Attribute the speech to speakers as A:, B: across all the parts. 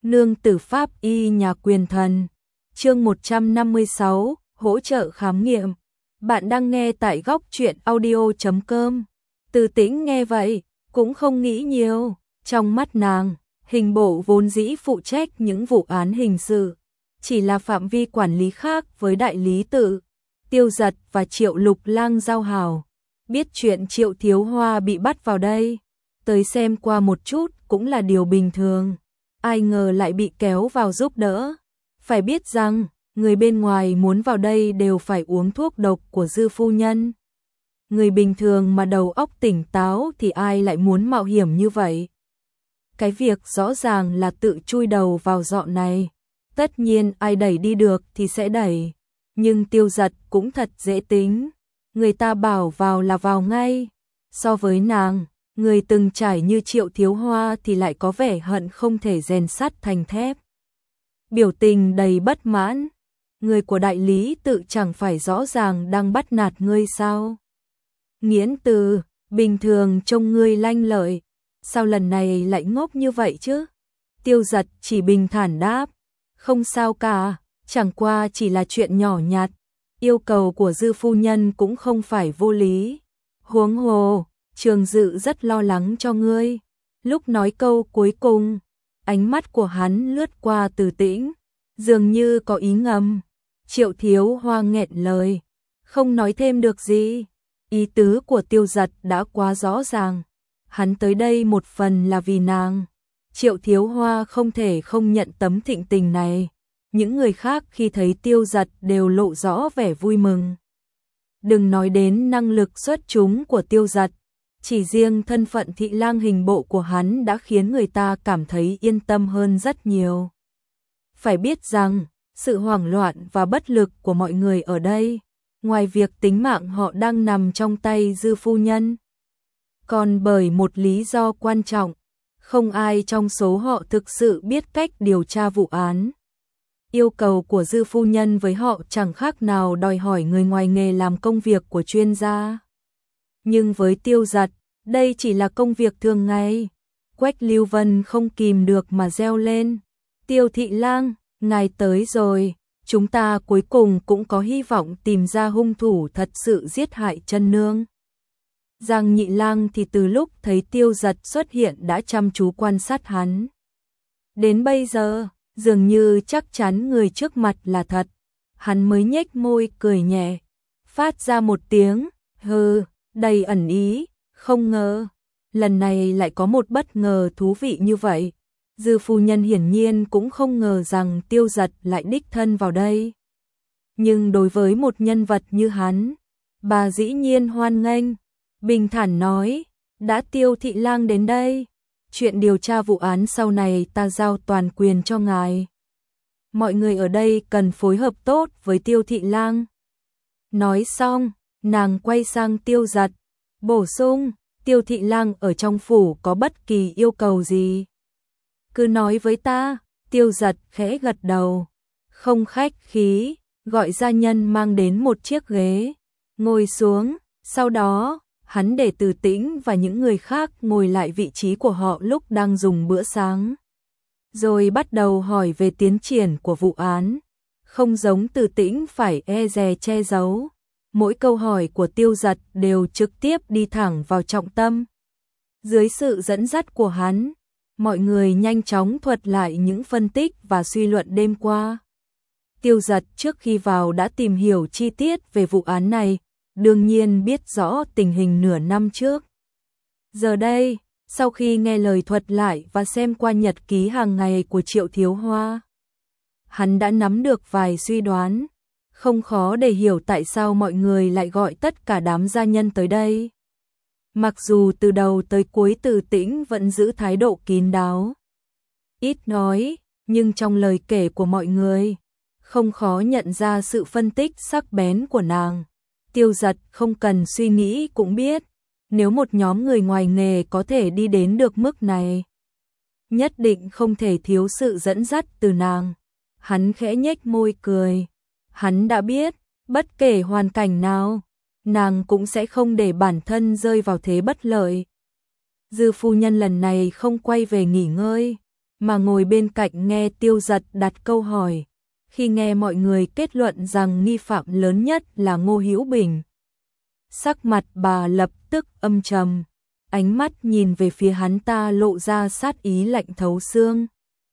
A: Nương tử pháp y nhà quyền thần. Chương 156, hỗ trợ khám nghiệm. Bạn đang nghe tại góc truyện audio.com. Từ Tĩnh nghe vậy, cũng không nghĩ nhiều. Trong mắt nàng, hình bộ vốn dĩ phụ trách những vụ án hình sự, chỉ là phạm vi quản lý khác với đại lý tự, Tiêu Giật và Triệu Lục Lang giao hảo. Biết chuyện Triệu Thiếu Hoa bị bắt vào đây, tới xem qua một chút cũng là điều bình thường. Ai ngờ lại bị kéo vào giúp đỡ. Phải biết rằng, người bên ngoài muốn vào đây đều phải uống thuốc độc của Dư phu nhân. Người bình thường mà đầu óc tỉnh táo thì ai lại muốn mạo hiểm như vậy. Cái việc rõ ràng là tự chui đầu vào dọ này. Tất nhiên ai đẩy đi được thì sẽ đẩy. Nhưng Tiêu Giật cũng thật dễ tính. Người ta bảo vào là vào ngay. So với nàng, người từng trải như Triệu Thiếu Hoa thì lại có vẻ hận không thể rèn sắt thành thép. Biểu tình đầy bất mãn. Người của đại lý tự chẳng phải rõ ràng đang bắt nạt ngươi sao? Nghiễn Từ, bình thường trông ngươi lanh lợi, sao lần này lại ngốc như vậy chứ? Tiêu Giật chỉ bình thản đáp, không sao cả, chẳng qua chỉ là chuyện nhỏ nhặt. Yêu cầu của Dư phu nhân cũng không phải vô lý. Huống hồ, Trường Dự rất lo lắng cho ngươi. Lúc nói câu cuối cùng, ánh mắt của hắn lướt qua Từ Tĩnh, dường như có ý ngầm. Triệu Thiếu Hoa nghẹn lời, không nói thêm được gì. Ý tứ của Tiêu Giật đã quá rõ ràng. Hắn tới đây một phần là vì nàng. Triệu Thiếu Hoa không thể không nhận tấm thịnh tình này. Những người khác khi thấy Tiêu Giật đều lộ rõ vẻ vui mừng. Đừng nói đến năng lực xuất chúng của Tiêu Giật, chỉ riêng thân phận thị lang hình bộ của hắn đã khiến người ta cảm thấy yên tâm hơn rất nhiều. Phải biết rằng, sự hoảng loạn và bất lực của mọi người ở đây, ngoài việc tính mạng họ đang nằm trong tay Dư phu nhân, còn bởi một lý do quan trọng, không ai trong số họ thực sự biết cách điều tra vụ án. Yêu cầu của Dư phu nhân với họ chẳng khác nào đòi hỏi người ngoài nghề làm công việc của chuyên gia. Nhưng với Tiêu Giật, đây chỉ là công việc thường ngày. Quách Lưu Vân không kìm được mà reo lên. Tiêu thị lang, ngài tới rồi, chúng ta cuối cùng cũng có hy vọng tìm ra hung thủ thật sự giết hại chân nương. Giang Nhị Lang thì từ lúc thấy Tiêu Giật xuất hiện đã chăm chú quan sát hắn. Đến bây giờ, dường như chắc chắn người trước mặt là thật. Hắn mới nhếch môi cười nhẹ, phát ra một tiếng hừ đầy ẩn ý, không ngờ lần này lại có một bất ngờ thú vị như vậy. Dư phu nhân hiển nhiên cũng không ngờ rằng Tiêu Giật lại đích thân vào đây. Nhưng đối với một nhân vật như hắn, bà dĩ nhiên hoan nghênh, bình thản nói, đã Tiêu thị lang đến đây, chuyện điều tra vụ án sau này ta giao toàn quyền cho ngài. Mọi người ở đây cần phối hợp tốt với Tiêu thị lang. Nói xong, nàng quay sang Tiêu Giật, bổ sung, Tiêu thị lang ở trong phủ có bất kỳ yêu cầu gì? Cứ nói với ta. Tiêu Giật khẽ gật đầu, không khách khí, gọi gia nhân mang đến một chiếc ghế, ngồi xuống, sau đó, hắn để Từ Tĩnh và những người khác ngồi lại vị trí của họ lúc đang dùng bữa sáng. Rồi bắt đầu hỏi về tiến triển của vụ án, không giống Từ Tĩnh phải e dè che giấu. Mỗi câu hỏi của Tiêu Giật đều trực tiếp đi thẳng vào trọng tâm. Dưới sự dẫn dắt của hắn, mọi người nhanh chóng thuật lại những phân tích và suy luận đêm qua. Tiêu Giật trước khi vào đã tìm hiểu chi tiết về vụ án này, đương nhiên biết rõ tình hình nửa năm trước. Giờ đây, sau khi nghe lời thuật lại và xem qua nhật ký hàng ngày của Triệu Thiếu Hoa, hắn đã nắm được vài suy đoán. Không khó để hiểu tại sao mọi người lại gọi tất cả đám gia nhân tới đây. Mặc dù từ đầu tới cuối Từ Tĩnh vẫn giữ thái độ kín đáo, ít nói, nhưng trong lời kể của mọi người, không khó nhận ra sự phân tích sắc bén của nàng. Tiêu Giật không cần suy nghĩ cũng biết, nếu một nhóm người ngoài nghề có thể đi đến được mức này, nhất định không thể thiếu sự dẫn dắt từ nàng. Hắn khẽ nhếch môi cười. Hắn đã biết, bất kể hoàn cảnh nào, nàng cũng sẽ không để bản thân rơi vào thế bất lợi. Dư phu nhân lần này không quay về nghỉ ngơi, mà ngồi bên cạnh nghe Tiêu Giật đặt câu hỏi. Khi nghe mọi người kết luận rằng nghi phạm lớn nhất là Ngô Hữu Bình, sắc mặt bà lập tức âm trầm, ánh mắt nhìn về phía hắn ta lộ ra sát ý lạnh thấu xương.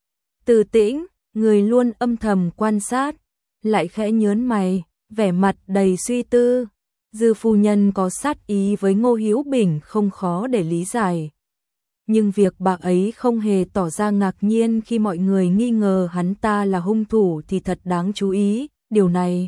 A: Từ Tĩnh, người luôn âm thầm quan sát, lại khẽ nhớn mày, vẻ mặt đầy suy tư. Dư phu nhân có sát ý với Ngô Hữu Bình không khó để lý giải. Nhưng việc bà ấy không hề tỏ ra ngạc nhiên khi mọi người nghi ngờ hắn ta là hung thủ thì thật đáng chú ý, điều này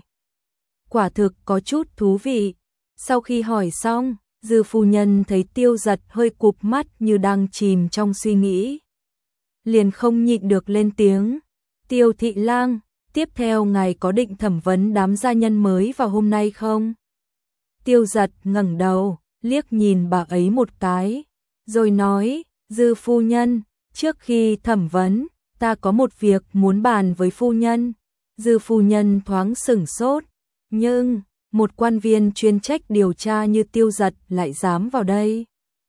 A: quả thực có chút thú vị. Sau khi hỏi xong, Dư phu nhân thấy Tiêu Giật hơi cụp mắt như đang chìm trong suy nghĩ. Liền không nhịn được lên tiếng. Tiêu thị lang, tiếp theo ngài có định thẩm vấn đám gia nhân mới vào hôm nay không? Tiêu Giật ngẩng đầu, liếc nhìn bà ấy một cái, rồi nói, Dư phu nhân, trước khi thẩm vấn, ta có một việc muốn bàn với phu nhân. Dư phu nhân thoáng sửng sốt, nhưng một quan viên chuyên trách điều tra như Tiêu Giật lại dám vào đây.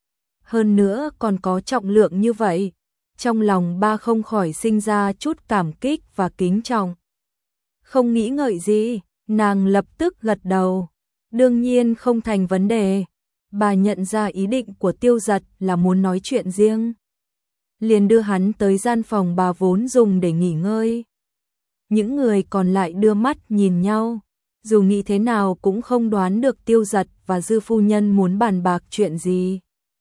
A: Hơn nữa còn có trọng lượng như vậy, trong lòng bà không khỏi sinh ra chút cảm kích và kính trọng. Không nghĩ ngợi gì, nàng lập tức gật đầu. Đương nhiên không thành vấn đề. Bà nhận ra ý định của Tiêu Giật là muốn nói chuyện riêng. Liền đưa hắn tới gian phòng bà vốn dùng để nghỉ ngơi. Những người còn lại đưa mắt nhìn nhau. Dù nghĩ thế nào cũng không đoán được Tiêu Giật và Dư phu nhân muốn bàn bạc chuyện gì.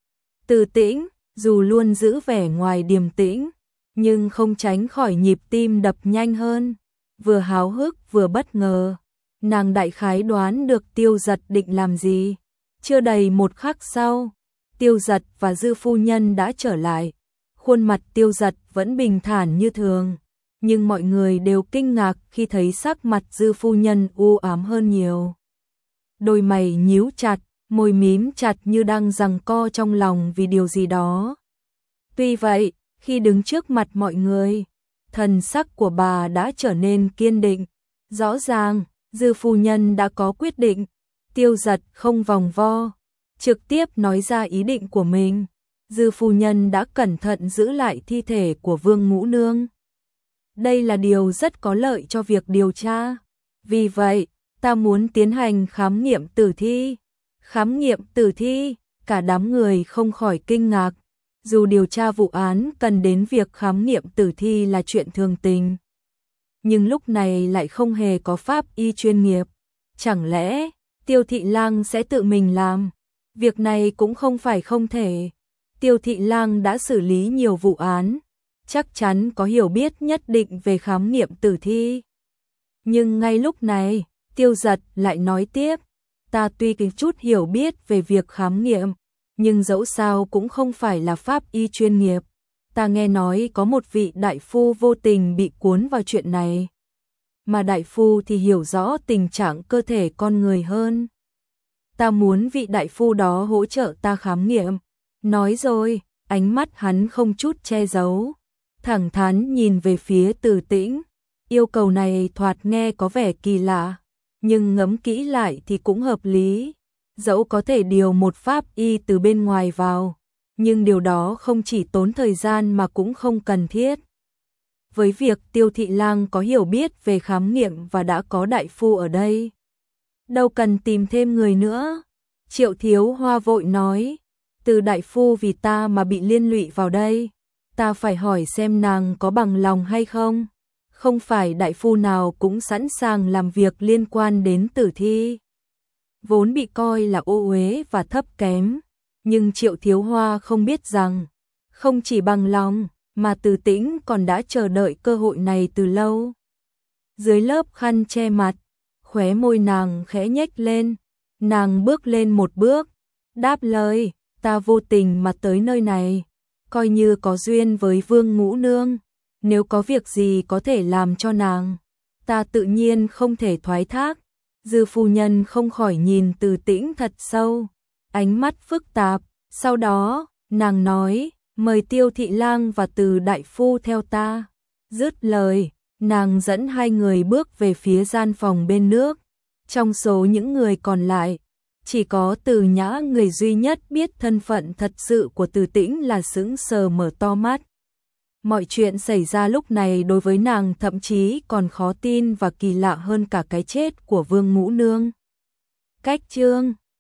A: Từ Tĩnh, dù luôn giữ vẻ ngoài điềm tĩnh, nhưng không tránh khỏi nhịp tim đập nhanh hơn. Vừa háo hức vừa bất ngờ. Nàng đại khái đoán được Tiêu Giật định làm gì. Chưa đầy một khắc sau, Tiêu Giật và Dư phu nhân đã trở lại. Khuôn mặt Tiêu Giật vẫn bình thản như thường, nhưng mọi người đều kinh ngạc khi thấy sắc mặt Dư phu nhân u ám hơn nhiều. Đôi mày nhíu chặt, môi mím chặt như đang giằng co trong lòng vì điều gì đó. Tuy vậy, khi đứng trước mặt mọi người, thần sắc của bà đã trở nên kiên định. Rõ ràng, Dư phu nhân đã có quyết định. Tiêu Giật không vòng vo, trực tiếp nói ra ý định của mình. Dư phu nhân đã cẩn thận giữ lại thi thể của Vương Ngũ Nương. Đây là điều rất có lợi cho việc điều tra. Vì vậy, ta muốn tiến hành khám nghiệm tử thi. Khám nghiệm tử thi, cả đám người không khỏi kinh ngạc. Dù điều tra vụ án cần đến việc khám nghiệm tử thi là chuyện thường tình, nhưng lúc này lại không hề có pháp y chuyên nghiệp. Chẳng lẽ Tiêu thị lang sẽ tự mình làm? Việc này cũng không phải không thể. Tiêu thị lang đã xử lý nhiều vụ án, chắc chắn có hiểu biết nhất định về khám nghiệm tử thi. Nhưng ngay lúc này, Tiêu Giật lại nói tiếp, ta tuy có chút hiểu biết về việc khám nghiệm, nhưng dẫu sao cũng không phải là pháp y chuyên nghiệp. Ta nghe nói có một vị đại phu vô tình bị cuốn vào chuyện này, mà đại phu thì hiểu rõ tình trạng cơ thể con người hơn. Ta muốn vị đại phu đó hỗ trợ ta khám nghiệm. Nói rồi, ánh mắt hắn không chút che giấu, thẳng thắn nhìn về phía Từ Tĩnh. Yêu cầu này thoạt nghe có vẻ kỳ lạ, nhưng ngẫm kỹ lại thì cũng hợp lý. Dẫu có thể điều một pháp y từ bên ngoài vào, nhưng điều đó không chỉ tốn thời gian mà cũng không cần thiết. Với việc Tiêu thị lang có hiểu biết về khám nghiệm và đã có đại phu ở đây, đâu cần tìm thêm người nữa. Triệu Thiếu Hoa vội nói, Từ đại phu vì ta mà bị liên lụy vào đây, ta phải hỏi xem nàng có bằng lòng hay không. Không phải đại phu nào cũng sẵn sàng làm việc liên quan đến tử thi, vốn bị coi là ô uế và thấp kém. Nhưng Triệu Thiếu Hoa không biết rằng, không chỉ bằng lòng, mà Từ Tĩnh còn đã chờ đợi cơ hội này từ lâu. Dưới lớp khăn che mặt, khóe môi nàng khẽ nhếch lên, nàng bước lên một bước, đáp lời, ta vô tình mà tới nơi này, coi như có duyên với Vương Ngũ Nương, nếu có việc gì có thể làm cho nàng, ta tự nhiên không thể thoái thác. Dư phu nhân không khỏi nhìn Từ Tĩnh thật sâu, ánh mắt phức tạp, sau đó, nàng nói, mời Tiêu thị lang và Từ đại phu theo ta. Dứt lời, nàng dẫn hai người bước về phía gian phòng bên nước. Trong số những người còn lại, chỉ có Từ Nhã người duy nhất biết thân phận thật sự của Từ Tĩnh là sững sờ mở to mắt. Mọi chuyện xảy ra lúc này đối với nàng thậm chí còn khó tin và kỳ lạ hơn cả cái chết của Vương Ngũ Nương. Cách chương